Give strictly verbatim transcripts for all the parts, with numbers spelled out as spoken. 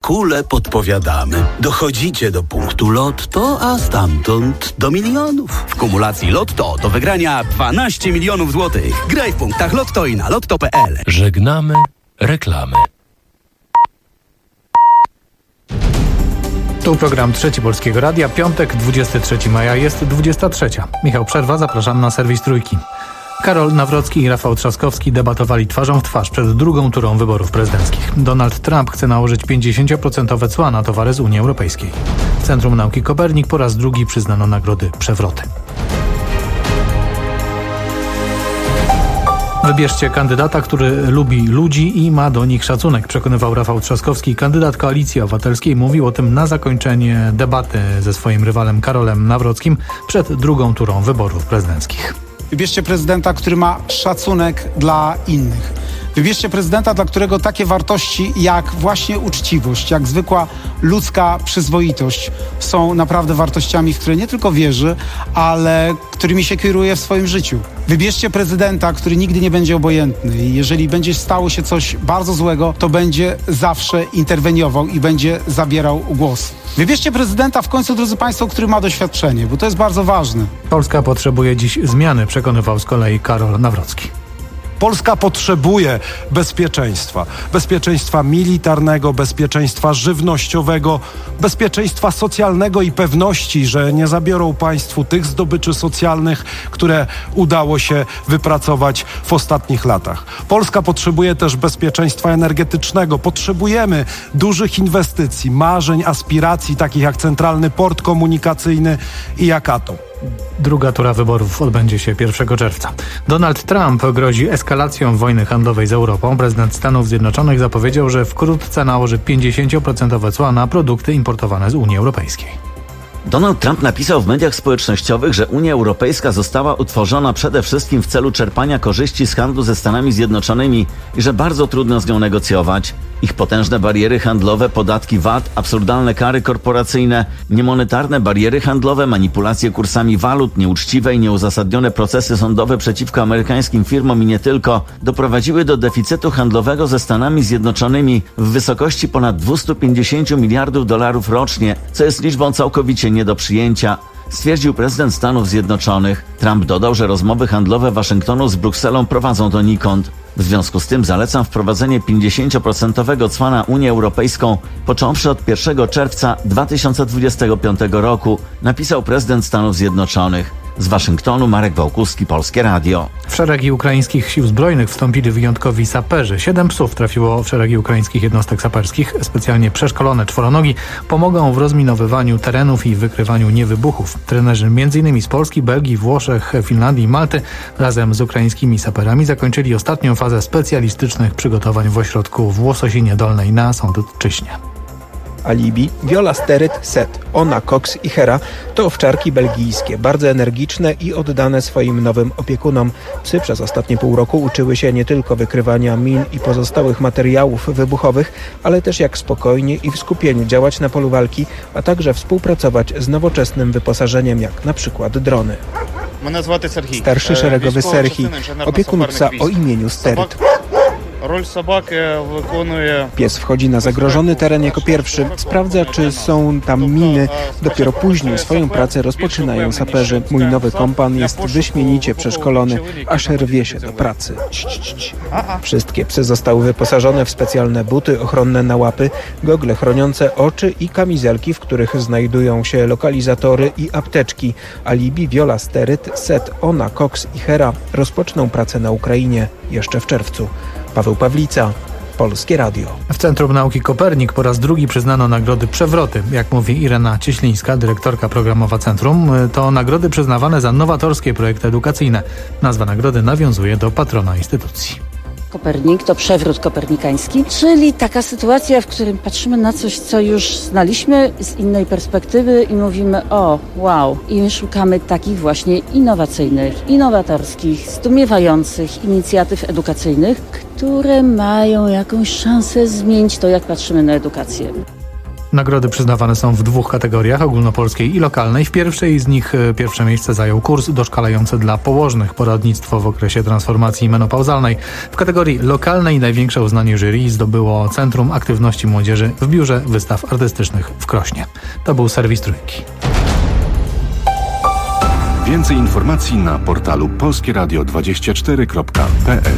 kule podpowiadamy. Dochodzicie do punktu Lotto, a stamtąd do milionów. W kumulacji Lotto do wygrania dwanaście milionów złotych. Graj w punktach Lotto i na lotto kropka p l. Żegnamy reklamy. Tu program Trzeci Polskiego Radia. Piątek, dwudziestego trzeciego maja, jest dwudziesta trzecia. Michał Przerwa, zapraszam na serwis Trójki. Karol Nawrocki i Rafał Trzaskowski debatowali twarzą w twarz przed drugą turą wyborów prezydenckich. Donald Trump chce nałożyć pięćdziesiąt procent cła na towary z Unii Europejskiej. W Centrum Nauki Kopernik po raz drugi przyznano nagrody Przewroty. Wybierzcie kandydata, który lubi ludzi i ma do nich szacunek, przekonywał Rafał Trzaskowski. Kandydat Koalicji Obywatelskiej mówił o tym na zakończenie debaty ze swoim rywalem Karolem Nawrockim przed drugą turą wyborów prezydenckich. Wybierzcie prezydenta, który ma szacunek dla innych. Wybierzcie prezydenta, dla którego takie wartości jak właśnie uczciwość, jak zwykła ludzka przyzwoitość są naprawdę wartościami, w które nie tylko wierzy, ale którymi się kieruje w swoim życiu. Wybierzcie prezydenta, który nigdy nie będzie obojętny i jeżeli będzie stało się coś bardzo złego, to będzie zawsze interweniował i będzie zabierał głos. Wybierzcie prezydenta w końcu, drodzy Państwo, który ma doświadczenie, bo to jest bardzo ważne. Polska potrzebuje dziś zmiany, przekonywał z kolei Karol Nawrocki. Polska potrzebuje bezpieczeństwa. Bezpieczeństwa militarnego, bezpieczeństwa żywnościowego, bezpieczeństwa socjalnego i pewności, że nie zabiorą państwu tych zdobyczy socjalnych, które udało się wypracować w ostatnich latach. Polska potrzebuje też bezpieczeństwa energetycznego. Potrzebujemy dużych inwestycji, marzeń, aspiracji, takich jak Centralny Port Komunikacyjny i jak atom. Druga tura wyborów odbędzie się pierwszego czerwca. Donald Trump grozi eskalacją wojny handlowej z Europą. Prezydent Stanów Zjednoczonych zapowiedział, że wkrótce nałoży pięćdziesiąt procent cła na produkty importowane z Unii Europejskiej. Donald Trump napisał w mediach społecznościowych, że Unia Europejska została utworzona przede wszystkim w celu czerpania korzyści z handlu ze Stanami Zjednoczonymi i że bardzo trudno z nią negocjować. Ich potężne bariery handlowe, podatki V A T, absurdalne kary korporacyjne, niemonetarne bariery handlowe, manipulacje kursami walut, nieuczciwe i nieuzasadnione procesy sądowe przeciwko amerykańskim firmom i nie tylko, doprowadziły do deficytu handlowego ze Stanami Zjednoczonymi w wysokości ponad dwieście pięćdziesiąt miliardów dolarów rocznie, co jest liczbą całkowicie nie do przyjęcia, stwierdził prezydent Stanów Zjednoczonych. Trump dodał, że rozmowy handlowe Waszyngtonu z Brukselą prowadzą donikąd. W związku z tym zalecam wprowadzenie pięćdziesiąt procent cła na Unię Europejską, począwszy od pierwszego czerwca dwa tysiące dwudziestego piątego roku, napisał prezydent Stanów Zjednoczonych. Z Waszyngtonu Marek Wałkuski, Polskie Radio. W szeregi ukraińskich sił zbrojnych wstąpili wyjątkowi saperzy. Siedem psów trafiło w szeregi ukraińskich jednostek saperskich. Specjalnie przeszkolone czworonogi pomogą w rozminowywaniu terenów i wykrywaniu niewybuchów. Trenerzy m.in. z Polski, Belgii, Włoszech, Finlandii i Malty razem z ukraińskimi saperami zakończyli ostatnią fazę specjalistycznych przygotowań w ośrodku w Łososinie Dolnej na Sądecczyźnie. Alibi, Viola Sterryt, Set, Ona, Cox i Hera to owczarki belgijskie, bardzo energiczne i oddane swoim nowym opiekunom. Psy przez ostatnie pół roku uczyły się nie tylko wykrywania min i pozostałych materiałów wybuchowych, ale też jak spokojnie i w skupieniu działać na polu walki, a także współpracować z nowoczesnym wyposażeniem, jak na przykład drony. Starszy szeregowy Serhii, opiekun psa o imieniu Sterryt. Pies wchodzi na zagrożony teren jako pierwszy, sprawdza, czy są tam miny. Dopiero później swoją pracę rozpoczynają saperzy. Mój nowy kompan jest wyśmienicie przeszkolony, aż rwie się do pracy. Wszystkie psy zostały wyposażone w specjalne buty ochronne na łapy, gogle chroniące oczy i kamizelki, w których znajdują się lokalizatory i apteczki. Alibi, Viola Sterryt, Set, Ona, Cox i Hera rozpoczną pracę na Ukrainie jeszcze w czerwcu. Paweł Pawlica, Polskie Radio. W Centrum Nauki Kopernik po raz drugi przyznano nagrody Przewroty. Jak mówi Irena Cieślińska, dyrektorka programowa Centrum, to nagrody przyznawane za nowatorskie projekty edukacyjne. Nazwa nagrody nawiązuje do patrona instytucji. Kopernik to przewrót kopernikański, czyli taka sytuacja, w którym patrzymy na coś, co już znaliśmy z innej perspektywy i mówimy: o, wow. I my szukamy takich właśnie innowacyjnych, innowatorskich, zdumiewających inicjatyw edukacyjnych, które mają jakąś szansę zmienić to, jak patrzymy na edukację. Nagrody przyznawane są w dwóch kategoriach, ogólnopolskiej i lokalnej. W pierwszej z nich pierwsze miejsce zajął kurs doszkalający dla położnych, poradnictwo w okresie transformacji menopauzalnej. W kategorii lokalnej największe uznanie jury zdobyło Centrum Aktywności Młodzieży w Biurze Wystaw Artystycznych w Krośnie. To był serwis Trójki. Więcej informacji na portalu polskie radio dwadzieścia cztery kropka p l.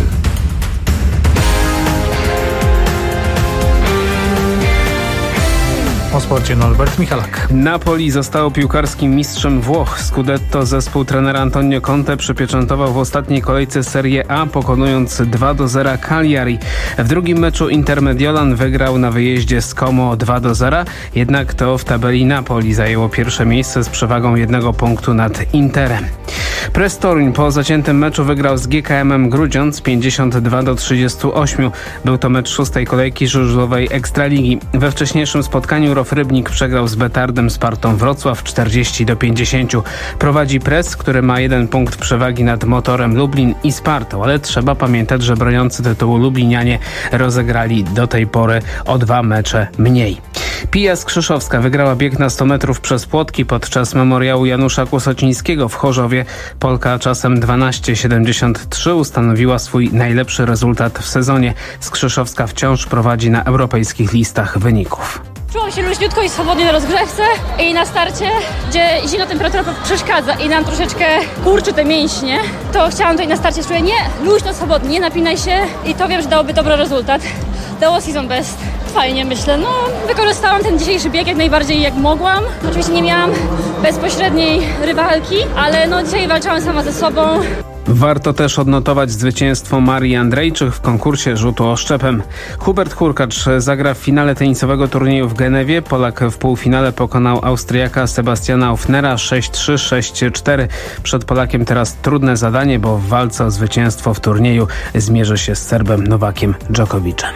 O sporcie Norbert Michalak. Napoli zostało piłkarskim mistrzem Włoch. Scudetto zespół trenera Antonio Conte przypieczętował w ostatniej kolejce Serie A, pokonując dwa do zera Cagliari. W drugim meczu Inter Mediolan wygrał na wyjeździe z Como dwa do zera, jednak to w tabeli Napoli zajęło pierwsze miejsce z przewagą jednego punktu nad Interem. Press Toruń po zaciętym meczu wygrał z G K M-em Grudziądz pięćdziesiąt dwa do trzydziestu ośmiu. Był to mecz szóstej kolejki żużlowej Ekstraligi. We wcześniejszym spotkaniu Rof Rybnik przegrał z Betardem Spartą Wrocław czterdzieści do pięćdziesięciu. Prowadzi Press, który ma jeden punkt przewagi nad Motorem Lublin i Spartą, ale trzeba pamiętać, że broniący tytułu Lublinianie rozegrali do tej pory o dwa mecze mniej. Pija Skrzyszowska wygrała bieg na sto metrów przez płotki podczas memoriału Janusza Kłosocińskiego w Chorzowie. Polka czasem dwanaście siedemdziesiąt trzy ustanowiła swój najlepszy rezultat w sezonie. Skrzyszowska wciąż prowadzi na europejskich listach wyników. Czułam się luźniutko i swobodnie na rozgrzewce i na starcie, gdzie zimna temperatura przeszkadza i nam troszeczkę kurczy te mięśnie, to chciałam tutaj na starcie czuję nie, luźno, swobodnie, nie napinaj się i to wiem, że dałoby dobry rezultat. Dało season best. Fajnie myślę, no wykorzystałam ten dzisiejszy bieg jak najbardziej jak mogłam. Oczywiście nie miałam bezpośredniej rywalki, ale no dzisiaj walczyłam sama ze sobą. Warto też odnotować zwycięstwo Marii Andrejczyk w konkursie rzutu oszczepem. Hubert Hurkacz zagra w finale tenisowego turnieju w Genewie. Polak w półfinale pokonał Austriaka Sebastiana Ofnera sześć trzy sześć cztery. Przed Polakiem teraz trudne zadanie, bo w walce o zwycięstwo w turnieju zmierzy się z Serbem Nowakiem Dżokowiczem.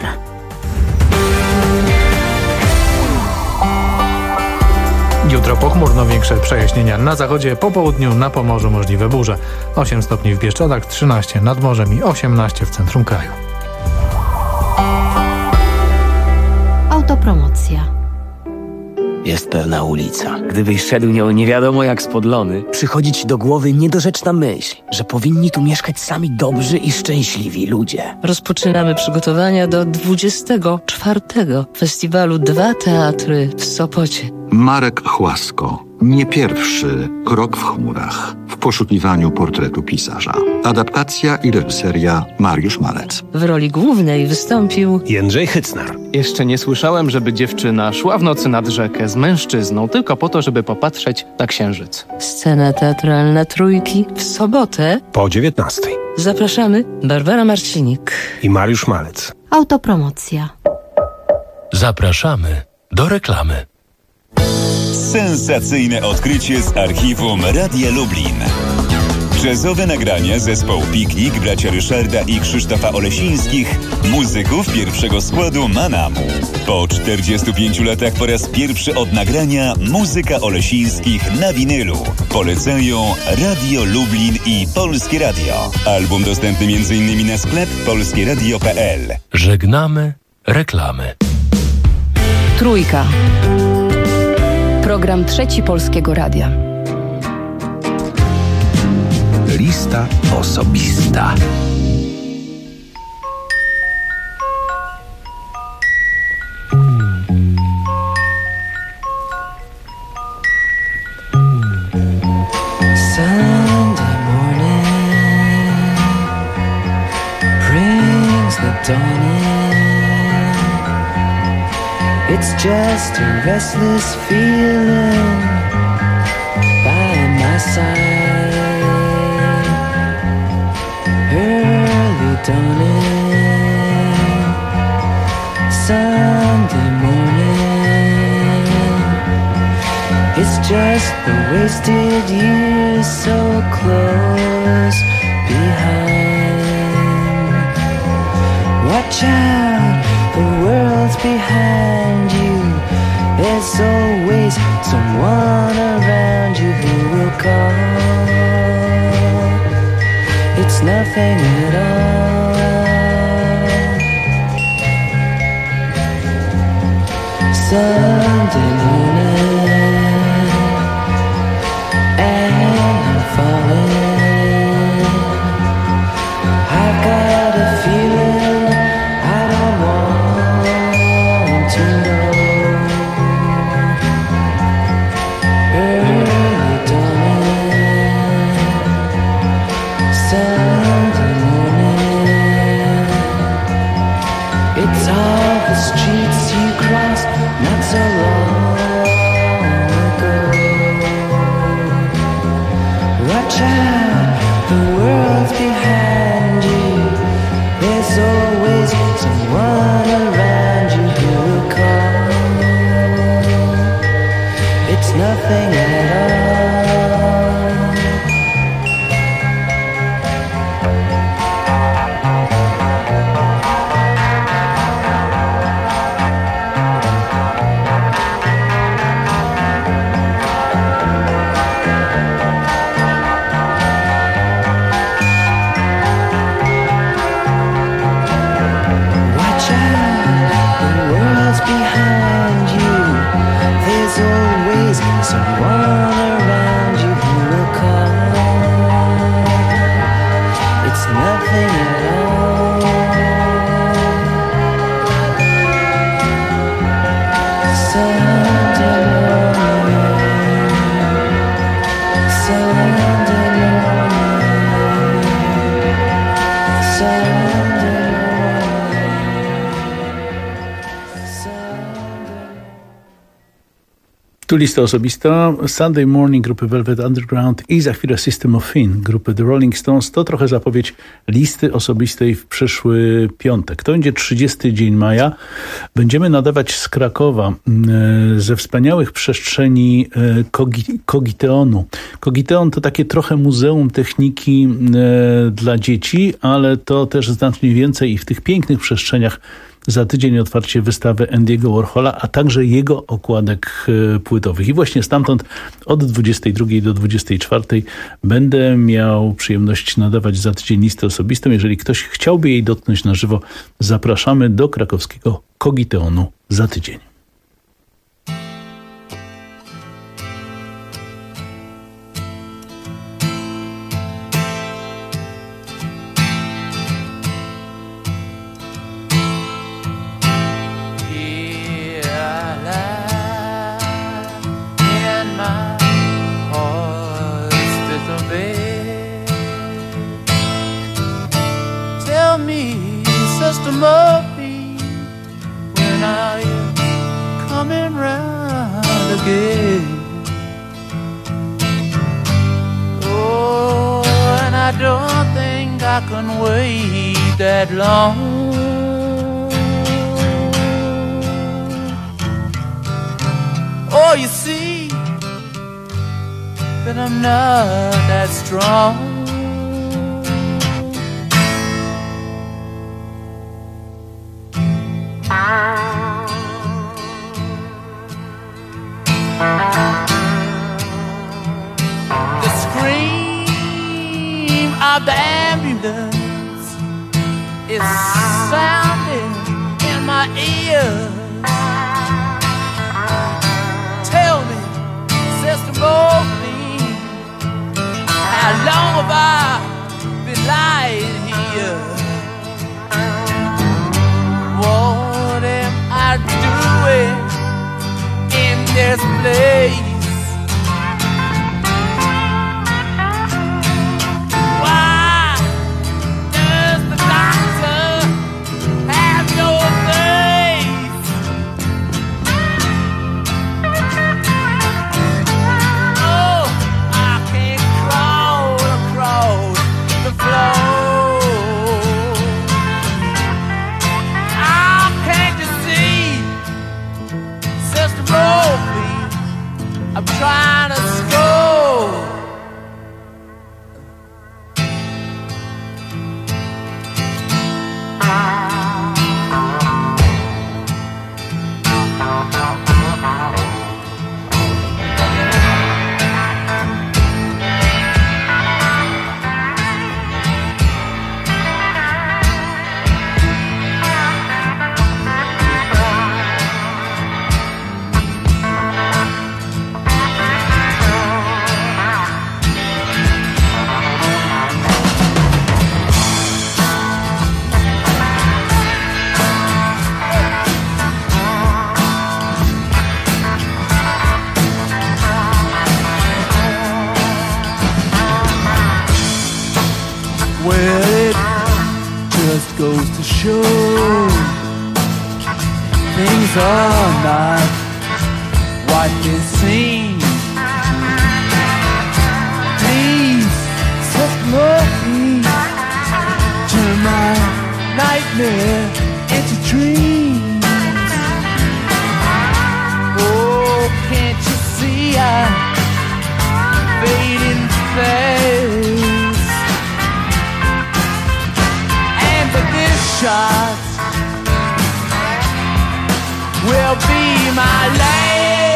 Jutro pochmurno, większe przejaśnienia na zachodzie, po południu na Pomorzu możliwe burze. osiem stopni w Bieszczadach, trzynaście nad morzem i osiemnaście w centrum kraju. Autopromocja. Jest pewna ulica. Gdybyś szedł nią nie wiadomo jak spodlony, przychodzi ci do głowy niedorzeczna myśl, że powinni tu mieszkać sami dobrzy i szczęśliwi ludzie. Rozpoczynamy przygotowania do dwudziestego czwartego festiwalu Dwa Teatry w Sopocie. Marek Chłasko. Nie pierwszy krok w chmurach w poszukiwaniu portretu pisarza. Adaptacja i reżyseria Mariusz Malec. W roli głównej wystąpił Jędrzej Hycnar. Jeszcze nie słyszałem, żeby dziewczyna szła w nocy nad rzekę z mężczyzną tylko po to, żeby popatrzeć na księżyc. Scena teatralna Trójki w sobotę po dziewiętnastej. Zapraszamy Barbara Marcinik i Mariusz Malec. Autopromocja. Zapraszamy do reklamy. Sensacyjne odkrycie z archiwum Radia Lublin. Jazzowe nagrania zespołu Piknik, bracia Ryszarda i Krzysztofa Olesińskich, muzyków pierwszego składu Manamu. Po czterdziestu pięciu latach po raz pierwszy od nagrania muzyka Olesińskich na winylu. Polecają Radio Lublin i Polskie Radio. Album dostępny m.in. na sklep polskie radio kropka p l. Żegnamy reklamy. Trójka. Program Trzeci Polskiego Radia. Lista osobista. Sunday morning brings the dawn in. It's just a restless feeling by my side. Early dawning, Sunday morning. It's just the wasted years so close behind. Watch out, the world's behind you. There's always someone around you who will call. It's nothing at all. Sunday morning, and I'm falling. I've got a feeling I don't want to know. Early dawning, Sunday morning. It's all the streets you crossed not so long ago. Watch out, the world's behind you. There's always someone around you who will call. It's nothing at all. Watch out, the world's behind you. There's always someone around you who will call. It's nothing at all. Sunday morning, Sunday morning, Sunday Tu lista osobista. Sunday Morning grupy Velvet Underground i za chwilę System of a Down grupy The Rolling Stones. To trochę zapowiedź listy osobistej w przyszły piątek. To będzie trzydziesty dzień maja. Będziemy nadawać z Krakowa, ze wspaniałych przestrzeni Kogi- Kogiteonu. Kogiteon to takie trochę muzeum techniki dla dzieci, ale to też znacznie więcej i w tych pięknych przestrzeniach za tydzień otwarcie wystawy Andy'ego Warhola, a także jego okładek płytowych. I właśnie stamtąd od dwudziestej drugiej do dwudziestej czwartej będę miał przyjemność nadawać za tydzień listę osobistą. Jeżeli ktoś chciałby jej dotknąć na żywo, zapraszamy do krakowskiego Kogiteonu za tydzień. Sister Murphy, when are you coming round again? Oh, and I don't think I can wait that long. Oh, you see that I'm not that strong. The scream of the ambulance is sounding in my ears. Tell me, Sister Morphine, how long have I been lying here? What am I doing in this place? Why does the doctor have no face? Oh, I can't crawl across the floor. How can't you see, Sister Morphine, I'm trying to score. goes to show things are not what they seem. Please set me, turn my nightmare into dreams. Oh, can't you see I'm fading fast? And for this shot will be my last.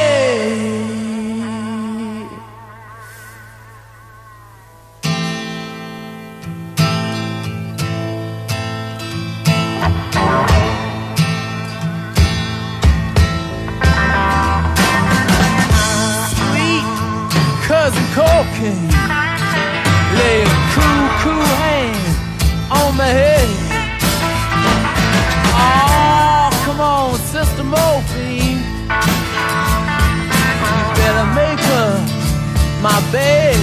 Sweet cousin cocaine, lay a cool, cool hand on my head. Oh, come on, Sister Morphine, you better make her my bed.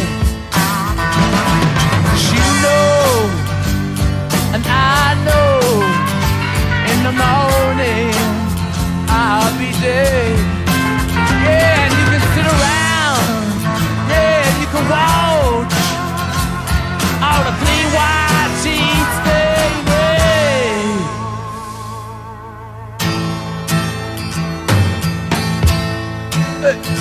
She knows, and I know, in the morning I'll be dead. Yeah, and you can sit around, yeah, and you can watch all the clean white sheets, baby. Hey.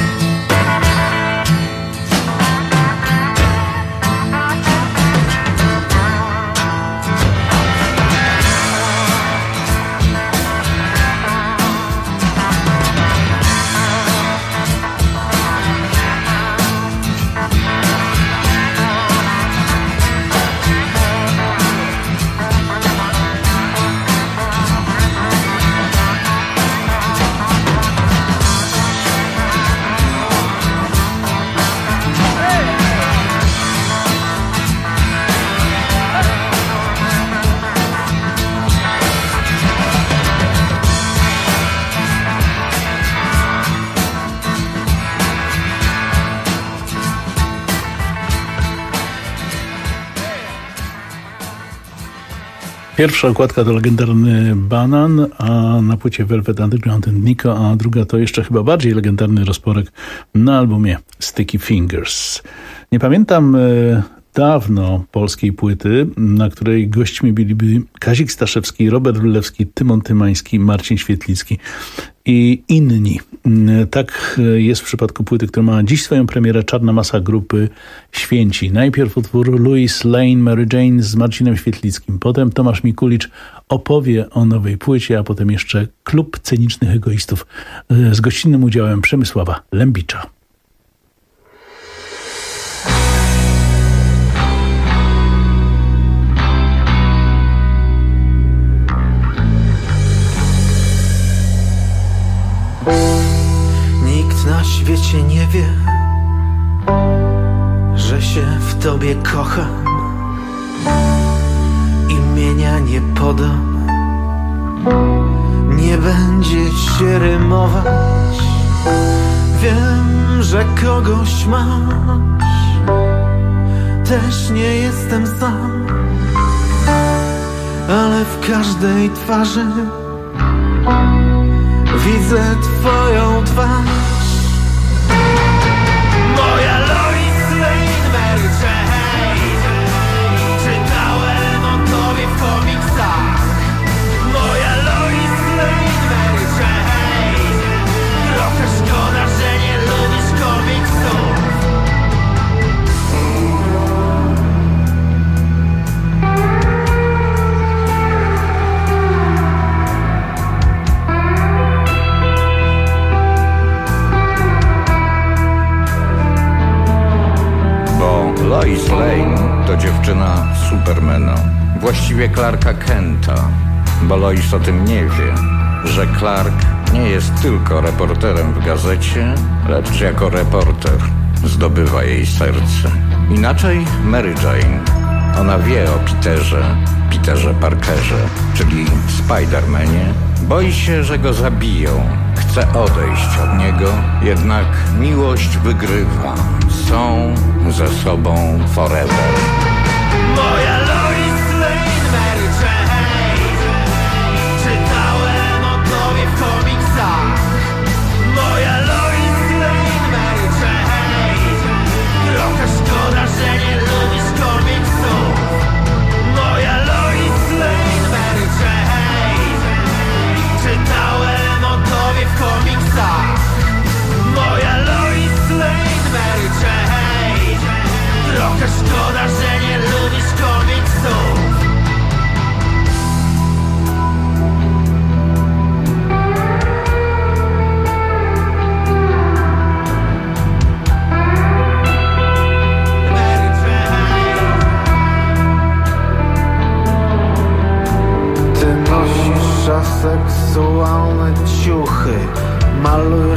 Pierwsza okładka to legendarny Banan, a na płycie Velvet Underground and Nico, a druga to jeszcze chyba bardziej legendarny rozporek na albumie Sticky Fingers. Nie pamiętam e, dawno polskiej płyty, na której gośćmi byliby Kazik Staszewski, Robert Wylewski, Tymon Tymański, Marcin Świetlicki i inni. Tak jest w przypadku płyty, która ma dziś swoją premierę, Czarna Masa grupy Święci. Najpierw utwór Louis Lane, Mary Jane z Marcinem Świetlickim. Potem Tomasz Mikulicz opowie o nowej płycie, a potem jeszcze Klub Cenicznych Egoistów z gościnnym udziałem Przemysława Lębicza. Nikt na świecie nie wie, że się w tobie kocham. Imienia nie podam, nie będzie się rymować. Wiem, że kogoś masz, też nie jestem sam, ale w każdej twarzy widzę twoją twarz. Moja Lois Lane, Mary Jane, czytałem o tobie w komiksach. Moja Lois Lane, Mary Jane, trochę szkoda, że nie lubisz komiksów. Lois Lane to dziewczyna Supermana, właściwie Clarka Kenta, bo Lois o tym nie wie, że Clark nie jest tylko reporterem w gazecie, lecz jako reporter zdobywa jej serce. Inaczej Mary Jane, ona wie o Peterze, Peterze Parkerze, czyli Spidermanie, boi się, że go zabiją, chce odejść od niego, jednak miłość wygrywa. Są ze sobą forever. Moja Lois Lane, Mary Jane.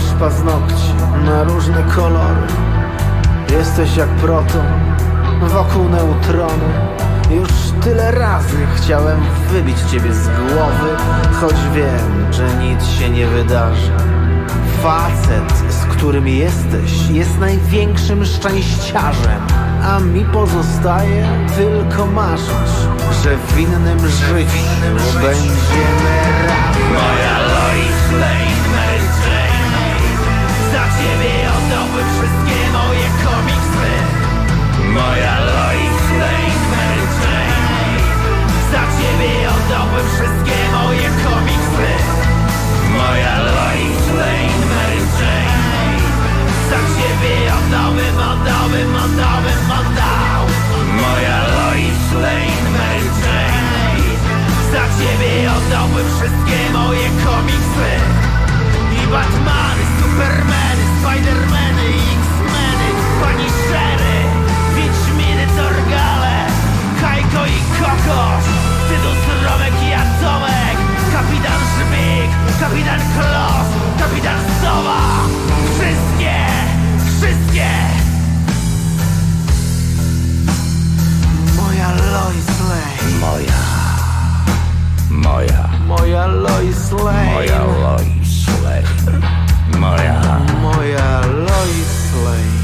paznokci na różne kolory. Jesteś jak proton wokół neutronu. Już tyle razy chciałem wybić ciebie z głowy, choć wiem, że nic się nie wydarzy. Facet, z którym jesteś, jest największym szczęściarzem, a mi pozostaje tylko marzyć, że w innym życiu będziemy razem. Moja Lois Lane, Mary Jane, za ciebie oddałbym wszystkie moje komiksy. Moja Lois Lane, Mary Jane, za ciebie oddałbym wszystkie moje komiksy. Moja Lois Lane, Mary Jane, za ciebie oddałbym, oddałbym, oddałbym, oddał. Moja Lois Lane, Mary Jane, za ciebie oddałbym wszystkie moje komiksy. I Batmany, Supermany, Spidermany, X-Meny, Punishery, Wiedźminy, Torgale, Kajko i Kokosz, Tytus, Romek i Atomek, Kapitan Żbik, Kapitan Klos, Kapitan Sowa. Wszystkie, wszystkie. Moja Lois Lane. Moja. Moja. Moja Lois Lane. Moja Lois Lane. Moja. Moja Lois Lane.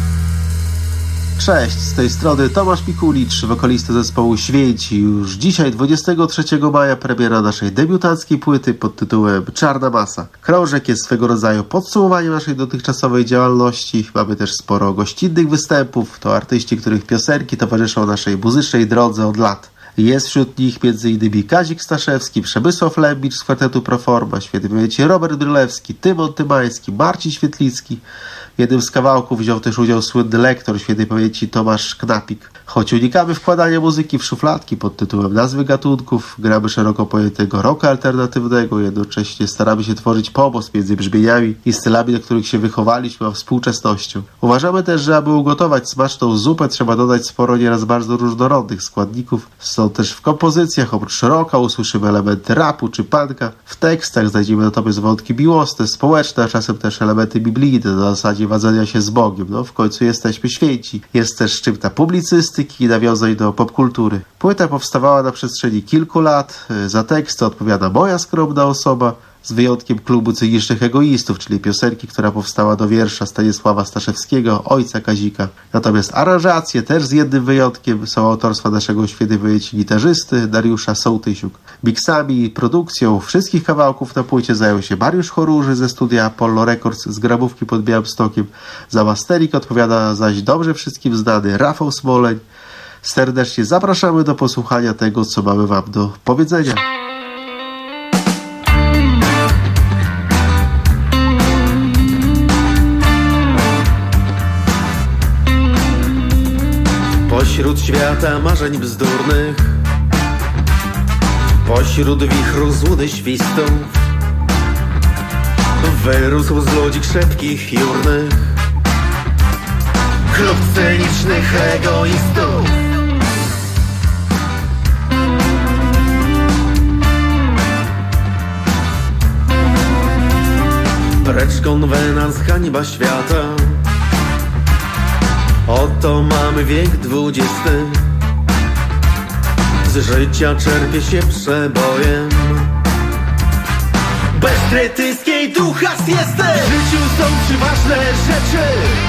Cześć, z tej strony Tomasz Mikulicz, wokalista zespołu Święci. Już dzisiaj, dwudziestego trzeciego maja, premiera naszej debiutanckiej płyty pod tytułem Czarna Masa. Krążek jest swego rodzaju podsumowaniem naszej dotychczasowej działalności. Mamy też sporo gościnnych występów. To artyści, których piosenki towarzyszą naszej muzycznej drodze od lat. Jest wśród nich między innymi Kazik Staszewski, Przemysław Lembicz z kwartetu Proforma, świetnie pamięci Robert Brylewski, Tymon Tymański, Marcin Świetlicki. W jednym z kawałków wziął też udział słynny lektor świetnej pamięci Tomasz Knapik. Choć unikamy wkładania muzyki w szufladki pod tytułem nazwy gatunków, gramy szeroko pojętego rocka alternatywnego, jednocześnie staramy się tworzyć pomost między brzmieniami i stylami, do których się wychowaliśmy, a współczesnością. Uważamy też, że aby ugotować smaczną zupę, trzeba dodać sporo nieraz bardzo różnorodnych składników. Są też w kompozycjach, oprócz rocka usłyszymy elementy rapu czy punka. W tekstach znajdziemy natomiast wątki miłosne, społeczne, a czasem też elementy biblijne na zasadzie wadzenia się z Bogiem. No w końcu jesteśmy święci. Jest też szczypta publicystyki i nawiązań do popkultury. Płyta powstawała na przestrzeni kilku lat. Za teksty odpowiada moja skromna osoba, z wyjątkiem klubu Cynicznych Egoistów, czyli piosenki, która powstała do wiersza Stanisława Staszewskiego, ojca Kazika. Natomiast aranżacje, też z jednym wyjątkiem, są autorstwa naszego świetnej pamięci gitarzysty Dariusza Sołtysiuk. Miksami i produkcją wszystkich kawałków na płycie zajął się Mariusz Choruży ze studia Apollo Records z Grabówki pod Białymstokiem. Za mastering odpowiada zaś dobrze wszystkim znany Rafał Smoleń. Serdecznie zapraszamy do posłuchania tego, co mamy wam do powiedzenia. Pośród świata marzeń bzdurnych, pośród wichru złudy świstów, wyrósł z ludzi krzepkich, jurnych klub cynicznych egoistów. Precz konwenans, hańba świata. Oto mamy wiek dwudziesty. Z życia czerpie się przebojem. Bezkrytyjskiej duchas jesteś. W życiu są trzy ważne rzeczy.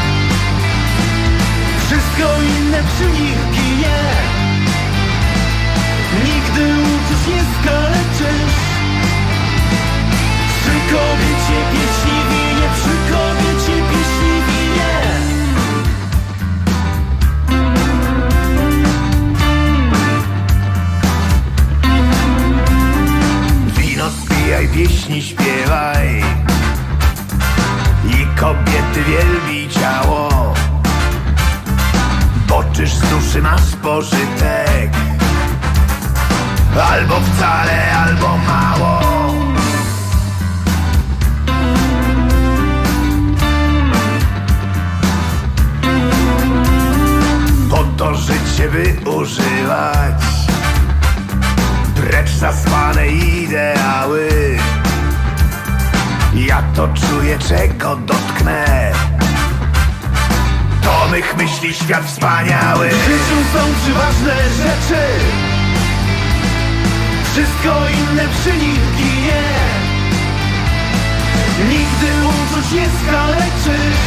Wszystko inne przy nich ginie. Nigdy uczuć nie skaleczysz. Przy kobiecie pieśni winie, przy kobiecie pieśni winie. Wino spijaj, pieśni śpiewaj i kobiety wielbi ciało. Bo czyż z duszy masz pożytek? Albo wcale, albo mało. Po to życie by używać, precz zasłane ideały. Ja to czuję czego dotknę. To mych myśli świat wspaniały. W życiu są trzy ważne rzeczy. Wszystko inne przy nich ginie. Nigdy uczuć nie skaleczysz.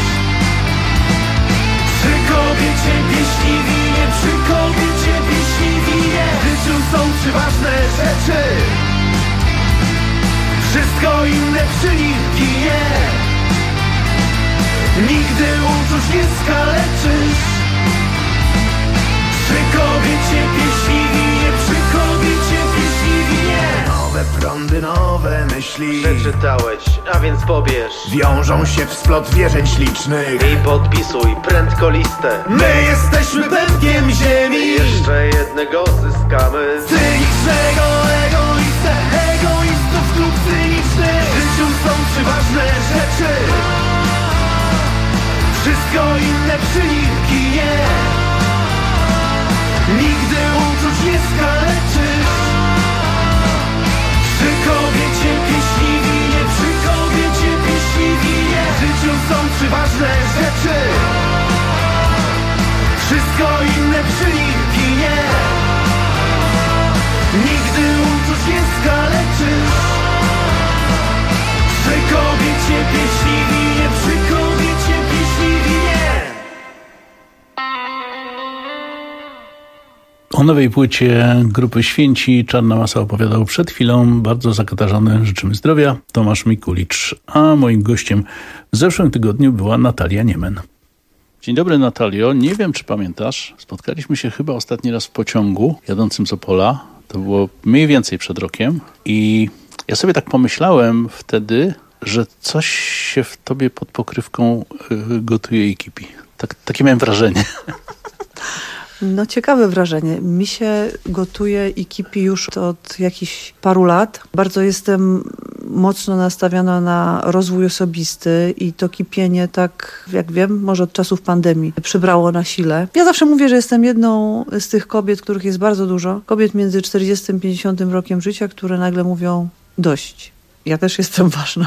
Przy kobiecie pieśni winie, przy kobiecie pieśni winie. W życiu są trzy ważne rzeczy. Wszystko inne przy nich ginie. Nigdy uczuć nie skaleczysz. Przy kobiecie pieśni winie, przy kobiecie pieśni winie. Nowe prądy, nowe myśli. Przeczytałeś, a więc pobierz. Wiążą się w splot wierzeń ślicznych. I podpisuj prędko listę. My jesteśmy pępkiem ziemi. Jeszcze jednego zyskamy. Cynicznego egoistę, egoistów klub cyniczny. W życiu są trzy ważne rzeczy. Wszystko inne przy nich ginie. Nigdy uczuć nie skaleczysz. Przy kobiecie pieśni winie, przy kobiecie pieśni winie. W życiu są trzy ważne rzeczy. Wszystko inne przy nich ginie. Nigdy uczuć nie skaleczysz. Przy kobiecie pieśni winie, przy kobiecie pieśni winie. O nowej płycie grupy Święci Czarna Masa opowiadał przed chwilą bardzo zakatarzony, życzymy zdrowia, Tomasz Mikulicz. A moim gościem w zeszłym tygodniu była Natalia Niemen. Dzień dobry, Natalio. Nie wiem, czy pamiętasz, spotkaliśmy się chyba ostatni raz w pociągu jadącym z Opola. To było mniej więcej przed rokiem i ja sobie tak pomyślałem wtedy, że coś się w tobie pod pokrywką gotuje i kipi. Tak, takie miałem wrażenie. No ciekawe wrażenie. Mi się gotuje i kipi już od jakichś paru lat. Bardzo jestem mocno nastawiona na rozwój osobisty i to kipienie, tak jak wiem, może od czasów pandemii przybrało na sile. Ja zawsze mówię, że jestem jedną z tych kobiet, których jest bardzo dużo. Kobiet między czterdziestym a pięćdziesiątym rokiem życia, które nagle mówią dość. Ja też jestem ważna.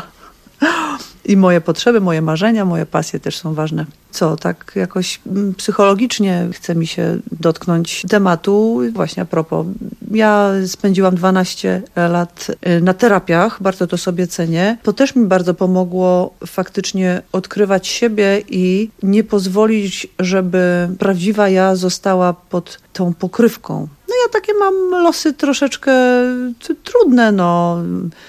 I moje potrzeby, moje marzenia, moje pasje też są ważne. Co, tak jakoś psychologicznie chce mi się dotknąć tematu. Właśnie a propos, ja spędziłam dwanaście lat na terapiach, bardzo to sobie cenię. To też mi bardzo pomogło faktycznie odkrywać siebie i nie pozwolić, żeby prawdziwa ja została pod tą pokrywką. No ja takie mam losy troszeczkę trudne, no.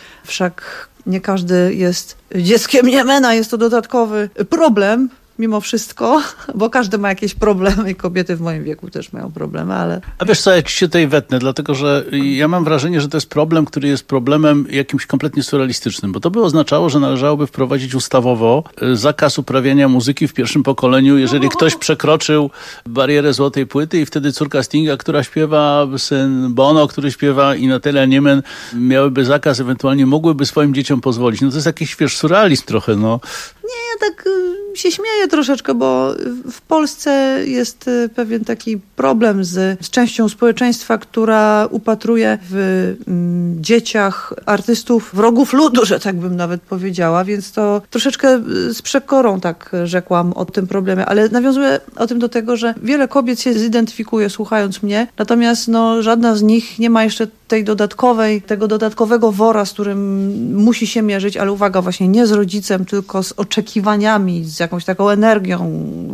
Wszak nie każdy jest dzieckiem Niemena, jest to dodatkowy problem mimo wszystko, bo każdy ma jakieś problemy i kobiety w moim wieku też mają problemy, ale... A wiesz co, jak się tutaj wetnę, dlatego że ja mam wrażenie, że to jest problem, który jest problemem jakimś kompletnie surrealistycznym, bo to by oznaczało, że należałoby wprowadzić ustawowo zakaz uprawiania muzyki w pierwszym pokoleniu, jeżeli ktoś przekroczył barierę złotej płyty i wtedy córka Stinga, która śpiewa, syn Bono, który śpiewa i Natalia Niemen miałyby zakaz, ewentualnie mogłyby swoim dzieciom pozwolić. No to jest jakiś, wiesz, surrealizm trochę, no. Nie, ja tak się śmieję troszeczkę, bo w Polsce jest pewien taki problem z, z częścią społeczeństwa, która upatruje w mm, dzieciach artystów wrogów ludu, że tak bym nawet powiedziała, więc to troszeczkę z przekorą tak rzekłam o tym problemie, ale nawiązuję o tym do tego, że wiele kobiet się zidentyfikuje słuchając mnie, natomiast no, żadna z nich nie ma jeszcze tej dodatkowej, tego dodatkowego wora, z którym musi się mierzyć, ale uwaga, właśnie nie z rodzicem, tylko z oczekiwaniami, z jakąś taką energią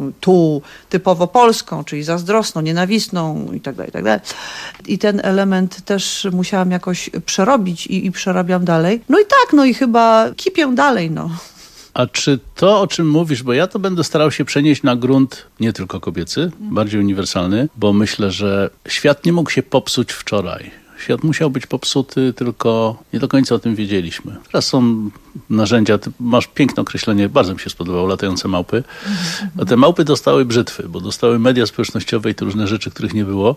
tu typowo polską, czyli zazdrosną, nienawistną i tak dalej, i tak dalej. I ten element też musiałam jakoś przerobić i, i przerabiam dalej. No i tak, no i chyba kipię dalej, no. A czy to, o czym mówisz, bo ja to będę starał się przenieść na grunt nie tylko kobiecy, bardziej uniwersalny, bo myślę, że świat nie mógł się popsuć wczoraj. Świat musiał być popsuty, tylko nie do końca o tym wiedzieliśmy. Teraz są narzędzia, ty masz piękne określenie, bardzo mi się spodobało, latające małpy. A te małpy dostały brzytwy, bo dostały media społecznościowe i te różne rzeczy, których nie było.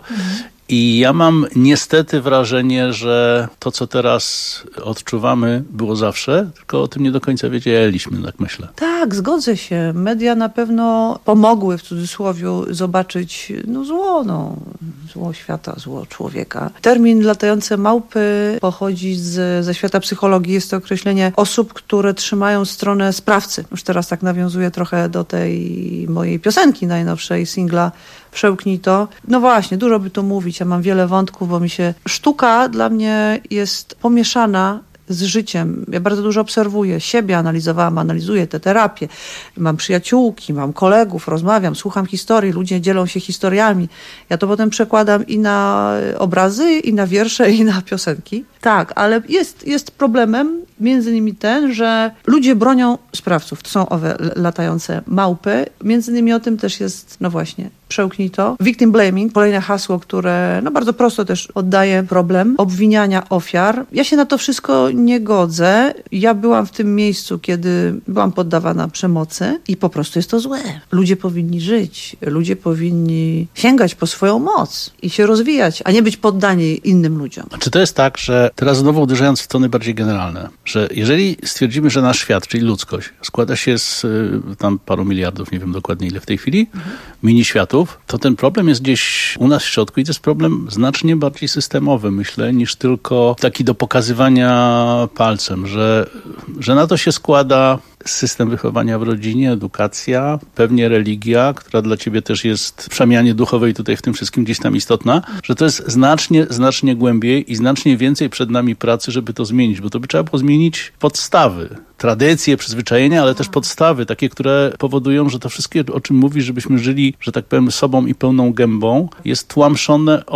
I ja mam niestety wrażenie, że to, co teraz odczuwamy, było zawsze, tylko o tym nie do końca wiedzieliśmy, tak myślę. Tak, zgodzę się. Media na pewno pomogły, w cudzysłowie, zobaczyć no, zło, no, zło świata, zło człowieka. Termin latające małpy pochodzi z, ze świata psychologii. Jest to określenie osób, osób, które trzymają stronę sprawcy. Już teraz tak nawiązuję trochę do tej mojej piosenki najnowszej, singla Przełknij to. No właśnie, dużo by tu mówić, ja mam wiele wątków, bo mi się sztuka dla mnie jest pomieszana z życiem. Ja bardzo dużo obserwuję, siebie analizowałam, analizuję te terapie. Mam przyjaciółki, mam kolegów, rozmawiam, słucham historii, ludzie dzielą się historiami. Ja to potem przekładam i na obrazy, i na wiersze, i na piosenki. Tak, ale jest, jest problemem między innymi ten, że ludzie bronią sprawców. To są owe latające małpy. Między innymi o tym też jest, no właśnie, Przełknij to. Victim blaming, kolejne hasło, które no bardzo prosto też oddaje problem obwiniania ofiar. Ja się na to wszystko nie godzę. Ja byłam w tym miejscu, kiedy byłam poddawana przemocy i po prostu jest to złe. Ludzie powinni żyć, ludzie powinni sięgać po swoją moc i się rozwijać, a nie być poddani innym ludziom. Czy to jest tak, że teraz znowu uderzając w tony bardziej generalne, że jeżeli stwierdzimy, że nasz świat, czyli ludzkość, składa się z y, tam paru miliardów, nie wiem dokładnie ile w tej chwili, mhm. mini światów, to ten problem jest gdzieś u nas w środku i to jest problem znacznie bardziej systemowy, myślę, niż tylko taki do pokazywania palcem, że, że na to się składa system wychowania w rodzinie, edukacja, pewnie religia, która dla ciebie też jest w przemianie duchowej tutaj w tym wszystkim gdzieś tam istotna, że to jest znacznie, znacznie głębiej i znacznie więcej przed nami pracy, żeby to zmienić, bo to by trzeba było zmienić podstawy, tradycje, przyzwyczajenia, ale też podstawy, takie, które powodują, że to wszystkie, o czym mówisz, żebyśmy żyli, że tak powiem, sobą i pełną gębą, jest tłamszone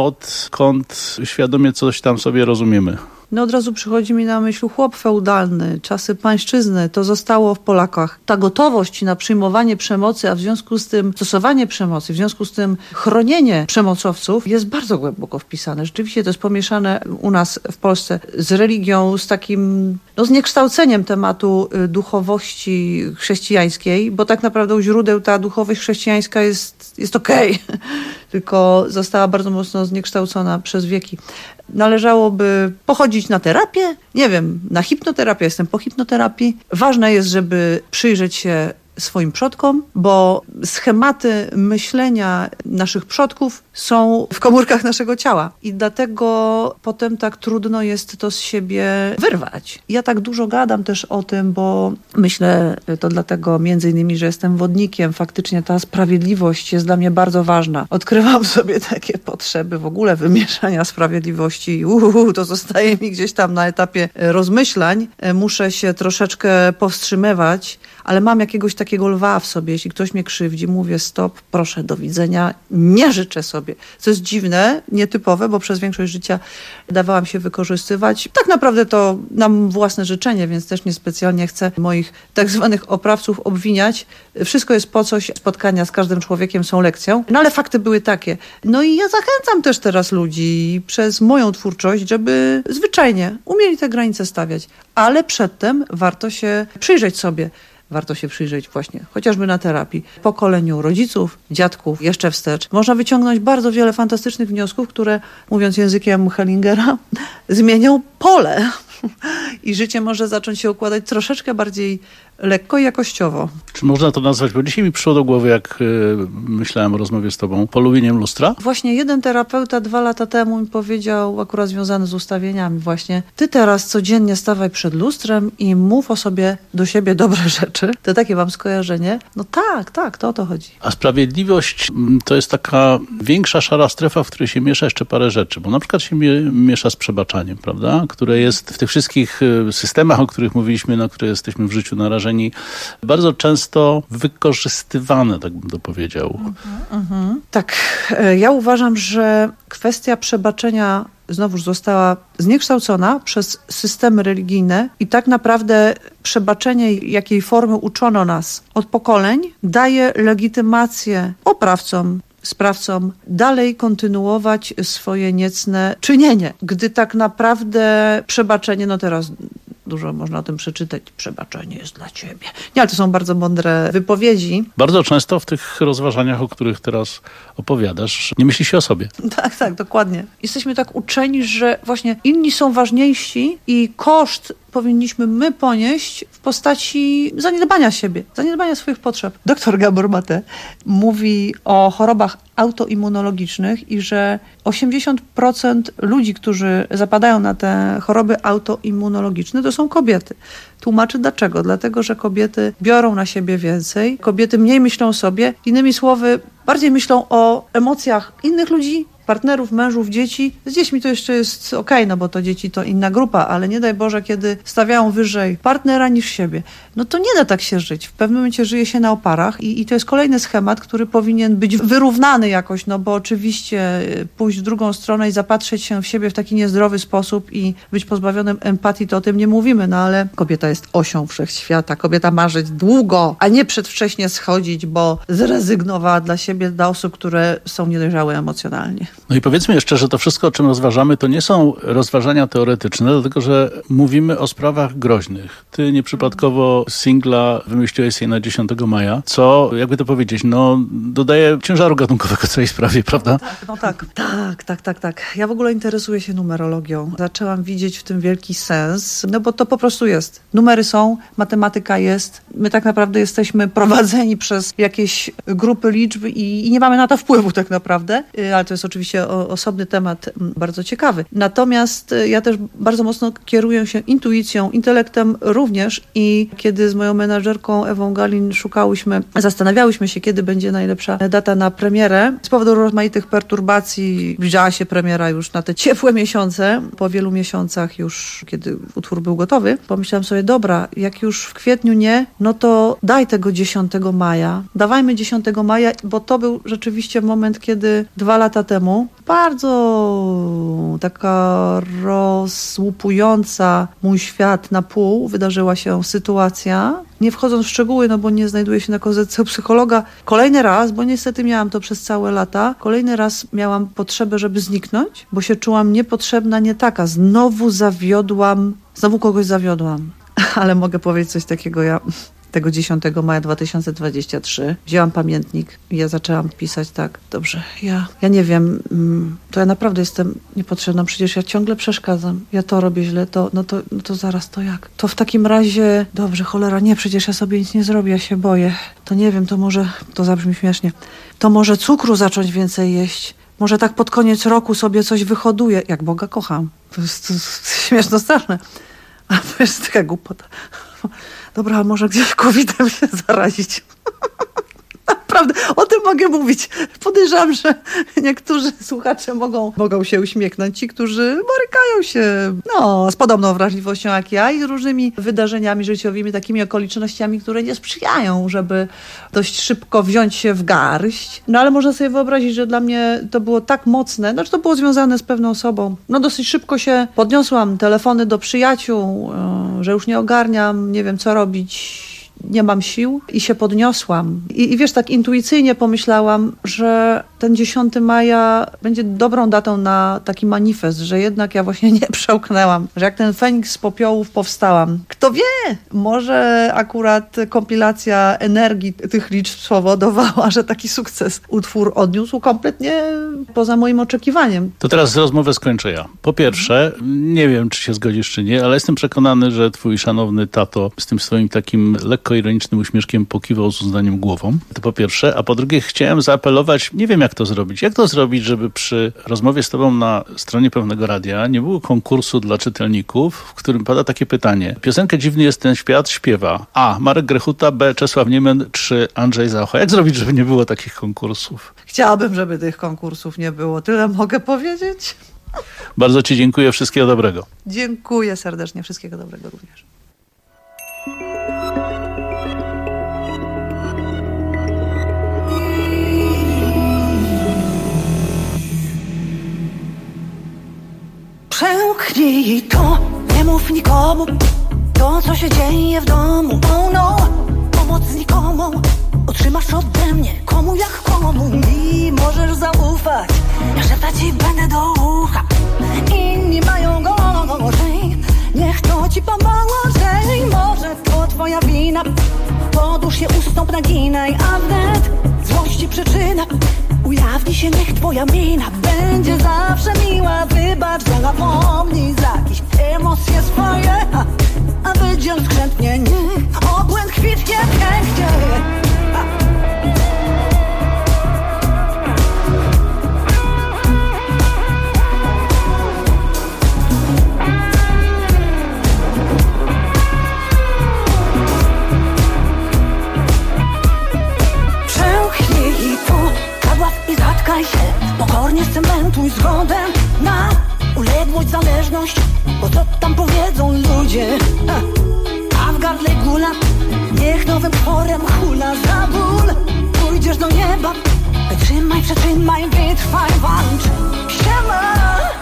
odkąd świadomie coś tam sobie rozumiemy. No od razu przychodzi mi na myśl chłop feudalny, czasy pańszczyzny, to zostało w Polakach. Ta gotowość na przyjmowanie przemocy, a w związku z tym stosowanie przemocy, w związku z tym chronienie przemocowców jest bardzo głęboko wpisane. Rzeczywiście to jest pomieszane u nas w Polsce z religią, z takim no, zniekształceniem tematu duchowości chrześcijańskiej, bo tak naprawdę u źródeł ta duchowość chrześcijańska jest, jest okej, okay. Tylko została bardzo mocno zniekształcona przez wieki. Należałoby pochodzić na terapię, nie wiem, na hipnoterapię, jestem po hipnoterapii. Ważne jest, żeby przyjrzeć się swoim przodkom, bo schematy myślenia naszych przodków są w komórkach naszego ciała i dlatego potem tak trudno jest to z siebie wyrwać. Ja tak dużo gadam też o tym, bo myślę to dlatego między innymi, że jestem wodnikiem. Faktycznie ta sprawiedliwość jest dla mnie bardzo ważna. Odkrywam sobie takie potrzeby w ogóle wymieszania sprawiedliwości. Uhu, to zostaje mi gdzieś tam na etapie rozmyślań. Muszę się troszeczkę powstrzymywać, ale mam jakiegoś takiego lwa w sobie. Jeśli ktoś mnie krzywdzi, mówię stop, proszę, do widzenia, nie życzę sobie. Co jest dziwne, nietypowe, bo przez większość życia dawałam się wykorzystywać. Tak naprawdę to nam własne życzenie, więc też niespecjalnie chcę moich tak zwanych oprawców obwiniać. Wszystko jest po coś, spotkania z każdym człowiekiem są lekcją, no ale fakty były takie. No i ja zachęcam też teraz ludzi przez moją twórczość, żeby zwyczajnie umieli te granice stawiać, ale przedtem warto się przyjrzeć sobie. Warto się przyjrzeć właśnie, chociażby na terapii, pokoleniu rodziców, dziadków, jeszcze wstecz. Można wyciągnąć bardzo wiele fantastycznych wniosków, które, mówiąc językiem Hellingera, zmienią pole. I życie może zacząć się układać troszeczkę bardziej lekko i jakościowo. Czy można to nazwać, bo dzisiaj mi przyszło do głowy, jak y, myślałem o rozmowie z tobą, polubieniem lustra? Właśnie jeden terapeuta dwa lata temu mi powiedział, akurat związany z ustawieniami właśnie, ty teraz codziennie stawaj przed lustrem i mów o sobie, do siebie dobre rzeczy. To takie mam skojarzenie. No tak, tak, to o to chodzi. A sprawiedliwość to jest taka większa szara strefa, w której się miesza jeszcze parę rzeczy, bo na przykład się miesza z przebaczaniem, prawda? Które jest w tych wszystkich systemach, o których mówiliśmy, na które jesteśmy w życiu narażeni, bardzo często wykorzystywane, tak bym to powiedział. Mhm, mhm. Tak, ja uważam, że kwestia przebaczenia znowuż została zniekształcona przez systemy religijne i tak naprawdę przebaczenie, jakiej formy uczono nas od pokoleń, daje legitymację oprawcom, sprawcom dalej kontynuować swoje niecne czynienie. Gdy tak naprawdę przebaczenie, no teraz dużo można o tym przeczytać, przebaczenie jest dla ciebie. Nie, ale to są bardzo mądre wypowiedzi. Bardzo często w tych rozważaniach, o których teraz opowiadasz, nie myśli się o sobie. Tak, tak, dokładnie. Jesteśmy tak uczeni, że właśnie inni są ważniejsi i koszt powinniśmy my ponieść w postaci zaniedbania siebie, zaniedbania swoich potrzeb. Doktor Gabor Mate mówi o chorobach autoimmunologicznych i że osiemdziesiąt procent ludzi, którzy zapadają na te choroby autoimmunologiczne, to są kobiety. Tłumaczy dlaczego? Dlatego, że kobiety biorą na siebie więcej, kobiety mniej myślą o sobie, innymi słowy, bardziej myślą o emocjach innych ludzi, partnerów, mężów, dzieci. Z dziećmi to jeszcze jest okej, okay, no bo to dzieci to inna grupa, ale nie daj Boże, kiedy stawiają wyżej partnera niż siebie. No to nie da tak się żyć. W pewnym momencie żyje się na oparach i, i to jest kolejny schemat, który powinien być wyrównany jakoś, no bo oczywiście pójść w drugą stronę i zapatrzeć się w siebie w taki niezdrowy sposób i być pozbawionym empatii, to o tym nie mówimy, no ale kobieta jest osią wszechświata. Kobieta ma żyć długo, a nie przedwcześnie schodzić, bo zrezygnowała dla siebie, dla osób, które są niedojrzałe emocjonalnie. No i powiedzmy jeszcze, że to wszystko, o czym rozważamy, to nie są rozważania teoretyczne, dlatego że mówimy o sprawach groźnych. Ty nieprzypadkowo singla wymyśliłeś się na dziesiątego maja, co, jakby to powiedzieć, no dodaje ciężaru gatunkowego całej sprawie, prawda? Tak, no tak, tak, tak, tak, tak. Ja w ogóle interesuję się numerologią. Zaczęłam widzieć w tym wielki sens, no bo to po prostu jest. Numery są, matematyka jest. My tak naprawdę jesteśmy prowadzeni przez jakieś grupy liczb i, i nie mamy na to wpływu tak naprawdę, ale to jest oczywiście O, osobny temat, bardzo ciekawy. Natomiast ja też bardzo mocno kieruję się intuicją, intelektem również i kiedy z moją menadżerką Ewą Galin szukałyśmy, zastanawiałyśmy się, kiedy będzie najlepsza data na premierę. Z powodu rozmaitych perturbacji zbliżała się premiera już na te ciepłe miesiące. Po wielu miesiącach już, kiedy utwór był gotowy, pomyślałam sobie, dobra, jak już w kwietniu nie, no to daj tego dziesiątego maja. Dawajmy dziesiątego maja, bo to był rzeczywiście moment, kiedy dwa lata temu bardzo taka rozłupująca mój świat na pół wydarzyła się sytuacja. Nie wchodząc w szczegóły, no bo nie znajduję się na kozetce psychologa. Kolejny raz, bo niestety miałam to przez całe lata, kolejny raz miałam potrzebę, żeby zniknąć, bo się czułam niepotrzebna, nie taka. Znowu zawiodłam, znowu kogoś zawiodłam. Ale mogę powiedzieć coś takiego, ja... Tego dziesiątego maja dwa tysiące dwudziestego trzeciego wzięłam pamiętnik i ja zaczęłam pisać tak, dobrze, ja, ja nie wiem, to ja naprawdę jestem niepotrzebna, przecież ja ciągle przeszkadzam, ja to robię źle, to, no, to, no to zaraz to jak? To w takim razie, dobrze, cholera, nie, przecież ja sobie nic nie zrobię, ja się boję, to nie wiem, to może, to zabrzmi śmiesznie, to może cukru zacząć więcej jeść, może tak pod koniec roku sobie coś wyhoduję, jak Boga kocham, to jest, to jest śmieszno, straszne, a to jest taka głupota. Dobra, a może gdzieś kowidem się zarazić. Naprawdę, o tym mogę mówić. Podejrzewam, że niektórzy słuchacze mogą, mogą się uśmiechnąć. Ci, którzy borykają się no, z podobną wrażliwością jak ja i z różnymi wydarzeniami życiowymi, takimi okolicznościami, które nie sprzyjają, żeby dość szybko wziąć się w garść. No ale można sobie wyobrazić, że dla mnie to było tak mocne, znaczy to było związane z pewną osobą. No dosyć szybko się podniosłam, telefony do przyjaciół, że już nie ogarniam, nie wiem co robić, nie mam sił i się podniosłam. I, I wiesz, tak intuicyjnie pomyślałam, że ten dziesiątego maja będzie dobrą datą na taki manifest, że jednak ja właśnie nie przełknęłam, że jak ten Feniks z popiołów powstałam. Kto wie, może akurat kompilacja energii tych liczb spowodowała, że taki sukces utwór odniósł kompletnie poza moim oczekiwaniem. To teraz rozmowę skończę ja. Po pierwsze, nie wiem, czy się zgodzisz, czy nie, ale jestem przekonany, że twój szanowny tato z tym swoim takim lekko ironicznym uśmieszkiem pokiwał z uznaniem głową. To po pierwsze. A po drugie chciałem zaapelować, nie wiem jak to zrobić. Jak to zrobić, żeby przy rozmowie z tobą na stronie Pewnego Radia nie było konkursu dla czytelników, w którym pada takie pytanie. Piosenkę Dziwny jest ten świat śpiewa A. Marek Grechuta, B. Czesław Niemen, trzy. Andrzej Zaucha. Jak zrobić, żeby nie było takich konkursów? Chciałabym, żeby tych konkursów nie było. Tyle mogę powiedzieć. Bardzo ci dziękuję. Wszystkiego dobrego. Dziękuję serdecznie. Wszystkiego dobrego również. Przełknij to, nie mów nikomu to, co się dzieje w domu. Oh no, pomoc nikomu otrzymasz ode mnie, komu jak komu. Mi możesz zaufać, ja szeptać ci będę do ucha. Inni mają gorzej, niech to ci pomoże. Może to twoja wina, podłóż się, ustąp, naginaj, a wnet złości przyczyna. ujawni się, niech twoja mina będzie zawsze miła. Wybacz, zapomnij za jakieś emocje swoje, a, a wydziel skrzętnie, niech obłęd kwitnie pięknie. I zatkaj się, pokornie scementuj zgodę na uległość, zależność, bo co tam powiedzą ludzie. A w gardle gula, niech nowym chorem hula za ból. Pójdziesz do nieba, wytrzymaj, przetrzymaj, wytrwaj, walcz. Siema!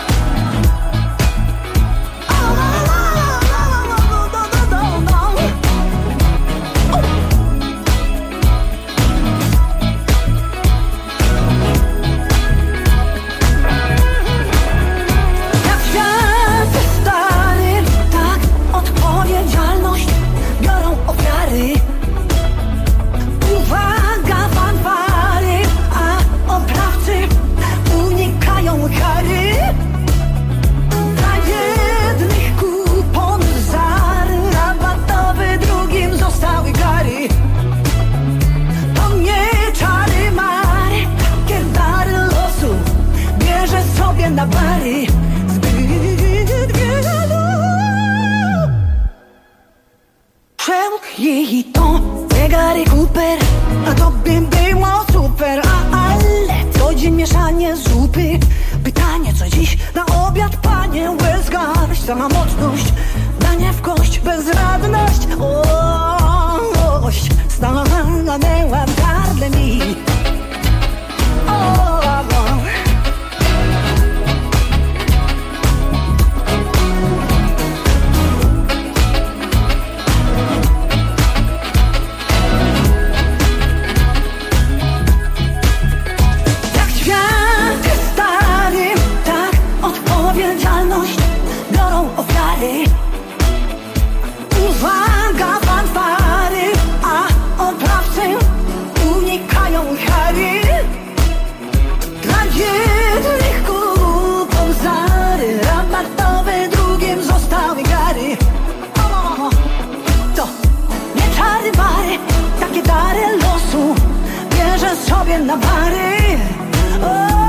Uwaga, fanfary, a oprawcy unikają kary. Dla jednych kupon zary rabatowy, drugim zostały gary. To nie czary mary, takie dary losu bierze sobie na bary. Zbyt wielu przełk jej to zegary Cooper, a tobie było super, a ale co dzień mieszanie zupy. Pytanie, co dziś na obiad, panie? Bez garść, sama mocność, danie w kość, bezradność. Oś, stanęła w gardle mi. O, o. Biorą ofiary. Uwaga, fanfary, a oprawcy unikają kary. Dla jednych kupon zary rabatowe, drugim zostały gary. O, to nie czary bary, takie dary losu bierze sobie na bary. O,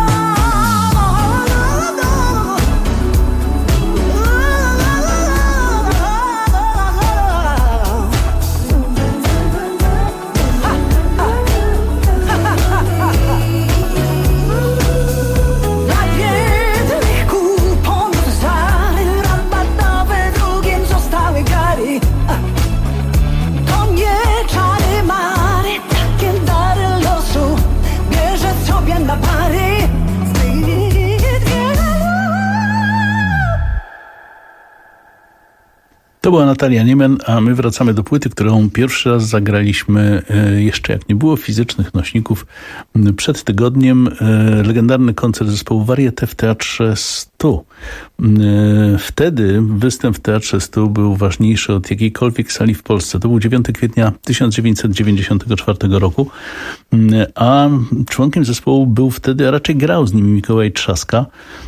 To była Natalia Niemen, a my wracamy do płyty, którą pierwszy raz zagraliśmy jeszcze jak nie było fizycznych nośników. Przed tygodniem legendarny koncert zespołu Varieté w Teatrze stu. Wtedy występ w Teatrze stu był ważniejszy od jakiejkolwiek sali w Polsce. To był dziewiątego kwietnia tysiąc dziewięćset dziewięćdziesiątego czwartego roku, a członkiem zespołu był wtedy, a raczej grał z nimi Mikołaj Trzaska.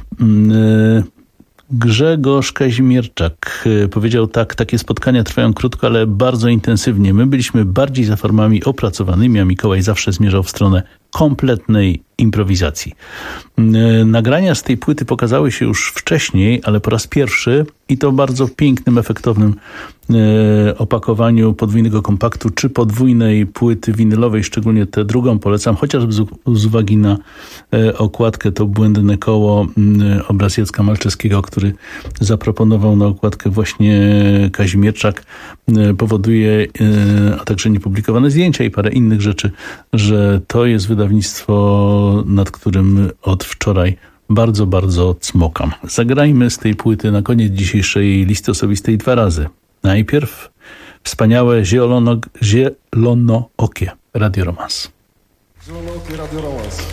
Grzegorz Kazimierczak powiedział tak: takie spotkania trwają krótko, ale bardzo intensywnie. My byliśmy bardziej za formami opracowanymi, a Mikołaj zawsze zmierzał w stronę kompletnej improwizacji. Nagrania z tej płyty pokazały się już wcześniej, ale po raz pierwszy i to w bardzo pięknym, efektownym e, opakowaniu podwójnego kompaktu czy podwójnej płyty winylowej, szczególnie tę drugą polecam, chociażby z, z uwagi na e, okładkę, to błędne koło e, obraz Jacka Malczewskiego, który zaproponował na okładkę właśnie Kazimierczak, e, powoduje, e, a także niepublikowane zdjęcia i parę innych rzeczy, że to jest wydawnictwo, nad którym od wczoraj bardzo, bardzo cmokam. Zagrajmy z tej płyty na koniec dzisiejszej listy osobistej dwa razy. Najpierw wspaniałe Zielono, Zielonookie Radio Romans. Zielonookie Radio Romans.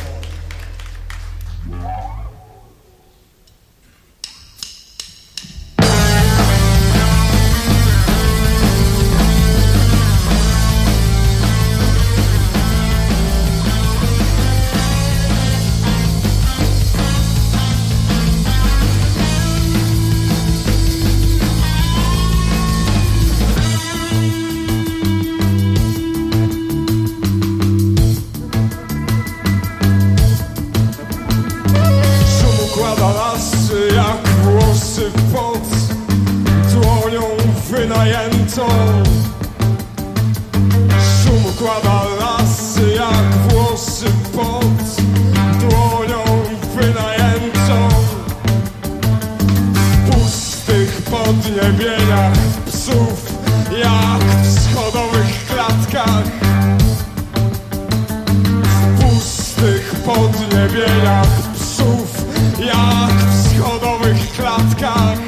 W pustych podniebieniach psów, jak w schodowych klatkach.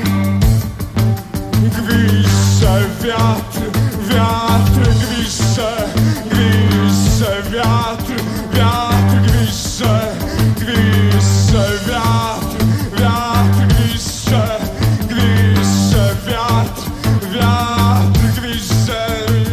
Gwizdże wiatr, wiatr gwizdże, gwizdże wiatr, wiatr gwizdże, gwizdże wiatr, wiatr gwizdże, gwizdże wiatr, wiatr gwizdże.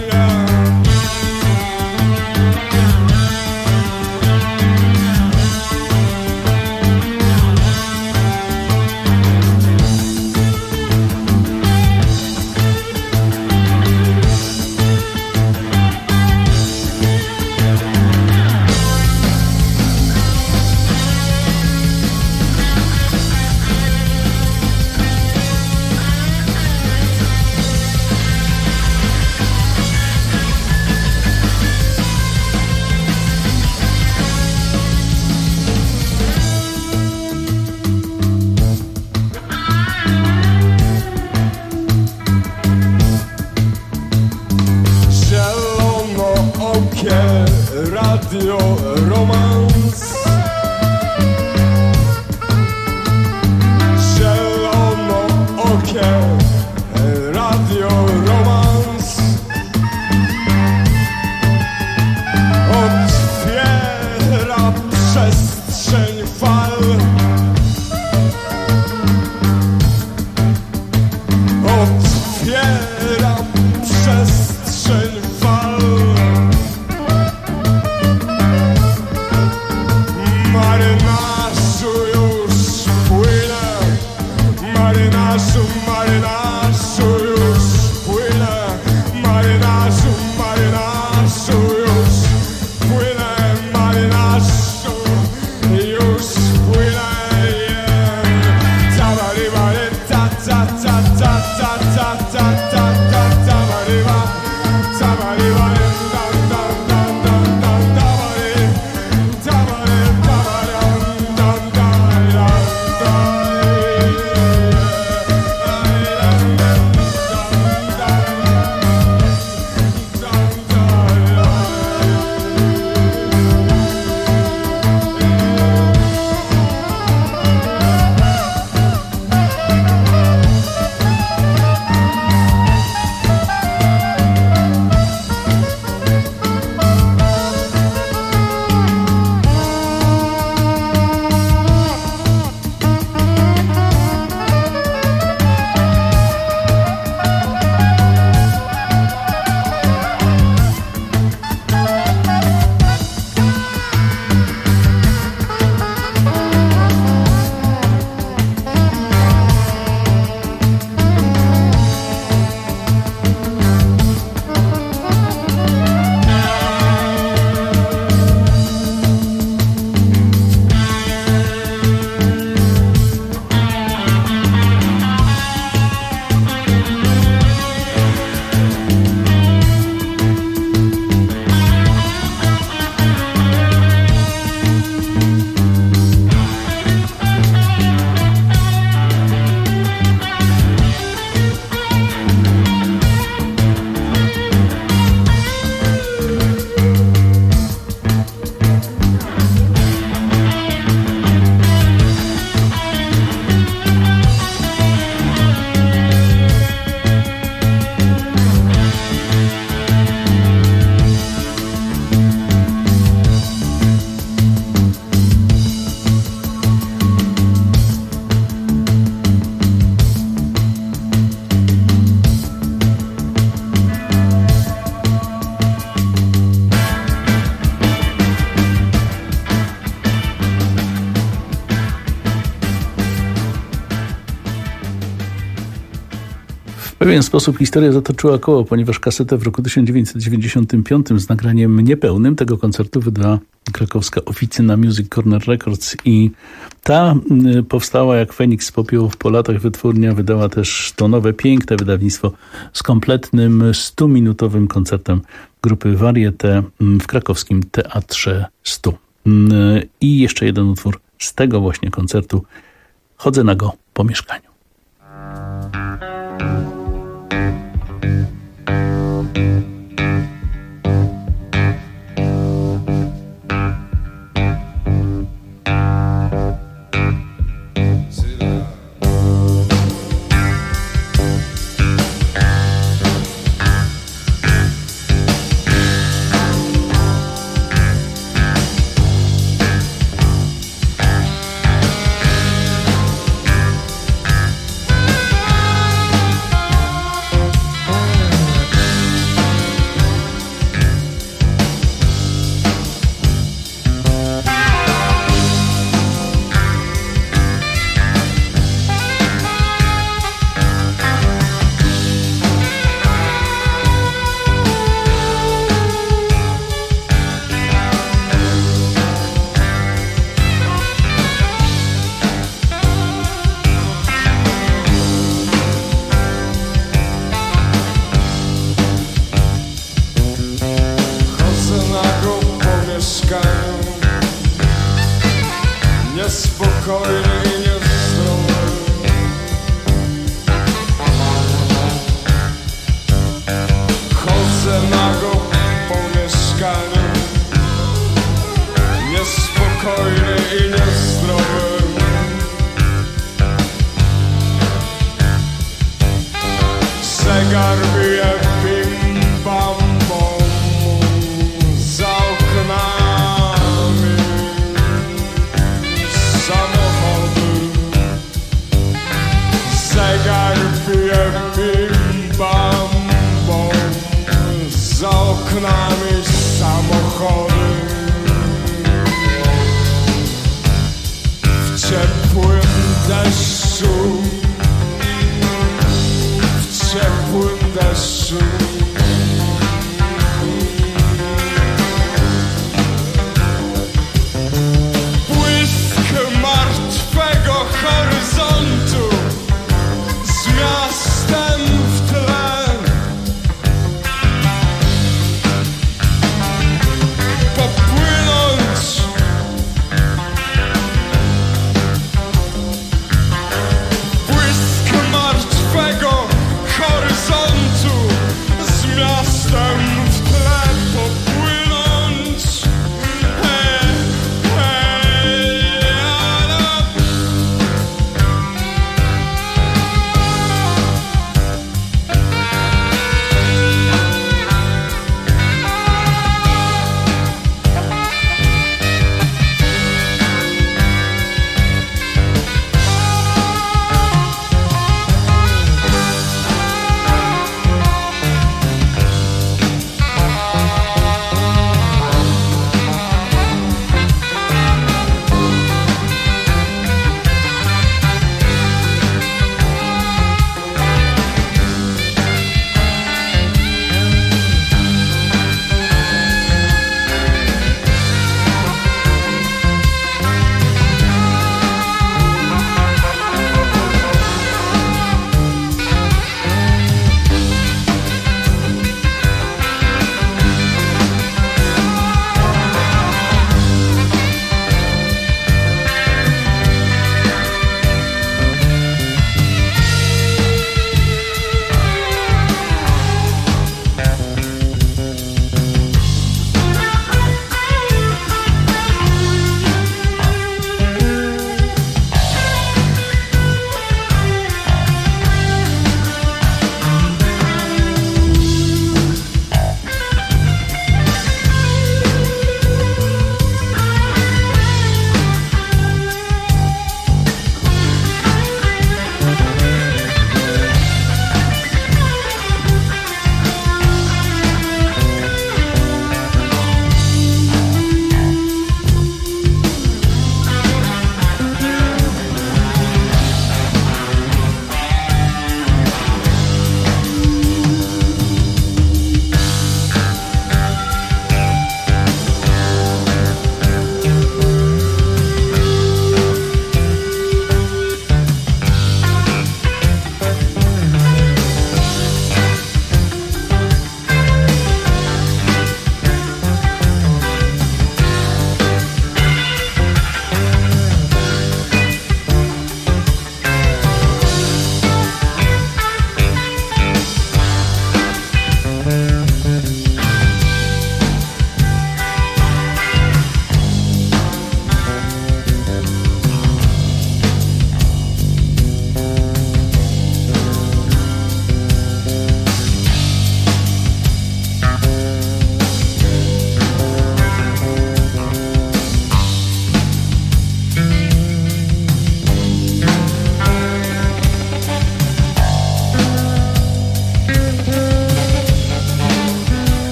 Radio Romans. Zielonookie Radio Romans. Otwiera przestrzeń fal. Otwiera przestrzeń fal. Marynarzu już płynę, marynarzu, marynarzu już płynę, marynarzu, marynarzu już płynę, marynarzu już płynę. Tabaryba, ta ta ta ta ta ta ta ta ta tabaryba, tabaryba, ta ta ta ta ta tabary, tabary. W pewien sposób historia zatoczyła koło, ponieważ kasetę w roku tysiąc dziewięćset dziewięćdziesiątym piątym z nagraniem niepełnym tego koncertu wydała krakowska oficyna Music Corner Records i ta powstała jak Feniks z popiołów po latach. Wytwórnia wydała też to nowe, piękne wydawnictwo z kompletnym stuminutowym koncertem grupy Varieté w krakowskim Teatrze stu. I jeszcze jeden utwór z tego właśnie koncertu. Chodzę nago po mieszkaniu. niespokojny i niezdrowy. Chodzę nago po mieszkaniu, niespokojny i niezdrowy. Zegar bije bim bam bom za oknami, samochody. Zegar bije bim bam bom za oknami, samochody. W ciepłym deszczu, w ciepłym deszczu. Błysk martwego horyzontu z miastem w tle. Popłynąć błysk martwego horyzontu z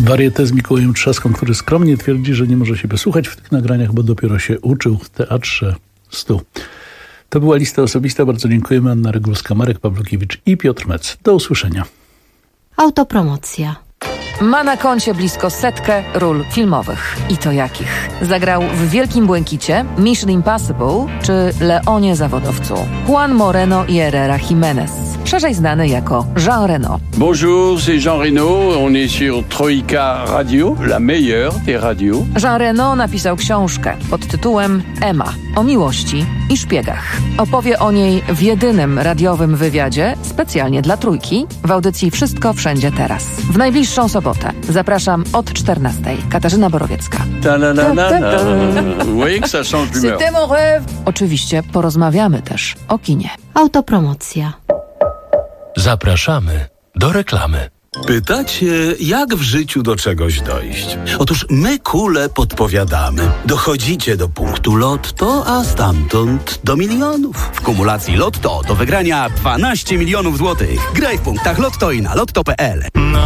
Warietę z Mikołajem Trzaską, który skromnie twierdzi, że nie może siebie słuchać w tych nagraniach, bo dopiero się uczył w Teatrze stu. To była lista osobista. Bardzo dziękujemy. Anna Regulska, Marek Pawlukiewicz i Piotr Mec. Do usłyszenia. Autopromocja. Ma na koncie blisko setkę ról filmowych. I to jakich? Zagrał w Wielkim Błękicie, Mission Impossible czy Leonie Zawodowcu. Juan Moreno y Herrera Jiménez, szerzej znany jako Jean Reno. Bonjour, c'est Jean Reno. On est sur Troika Radio, la meilleure des radios. Jean Reno napisał książkę pod tytułem Emma o miłości i szpiegach. Opowie o niej w jedynym radiowym wywiadzie specjalnie dla Trójki w audycji Wszystko Wszędzie Teraz. W najbliższą sobotę. Zapraszam od czternastej. Katarzyna Borowiecka. Ta na na na na. Vous voyez que ça change d'humeur. C'était mon rêve. Oczywiście porozmawiamy też o kinie. Autopromocja. Zapraszamy do reklamy. Pytacie, jak w życiu do czegoś dojść? Otóż my kule podpowiadamy. Dochodzicie do punktu Lotto, a stamtąd do milionów. W kumulacji Lotto do wygrania dwanaście milionów złotych. Graj w punktach Lotto i na lotto kropka p l.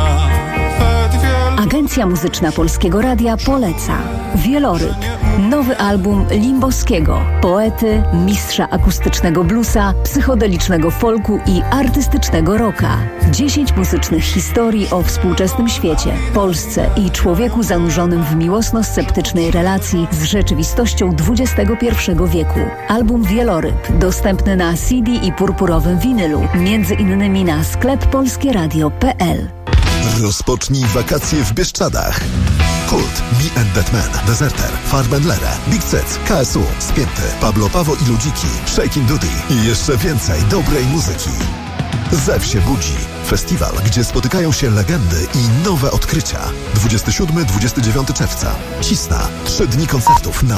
Agencja Muzyczna Polskiego Radia poleca Wieloryb, nowy album Limbowskiego, poety, mistrza akustycznego bluesa, psychodelicznego folku i artystycznego rocka. Dziesięć muzycznych historii o współczesnym świecie, Polsce i człowieku zanurzonym w miłosno-sceptycznej relacji z rzeczywistością dwudziestego pierwszego wieku. Album Wieloryb dostępny na C D i purpurowym winylu, między innymi na sklep polskieradio kropka p l. Rozpocznij wakacje w Bieszczadach. Kult, Me and That Man, Deserter, Farben Lere, Big Cec, K S U, Spięty, Pablo Pawo i Ludziki, Shakin' Duty i jeszcze więcej dobrej muzyki. Zew się budzi. Festiwal, gdzie spotykają się legendy i nowe odkrycia. dwudziestego siódmego do dwudziestego dziewiątego czerwca. Cisna. Trzy dni koncertów na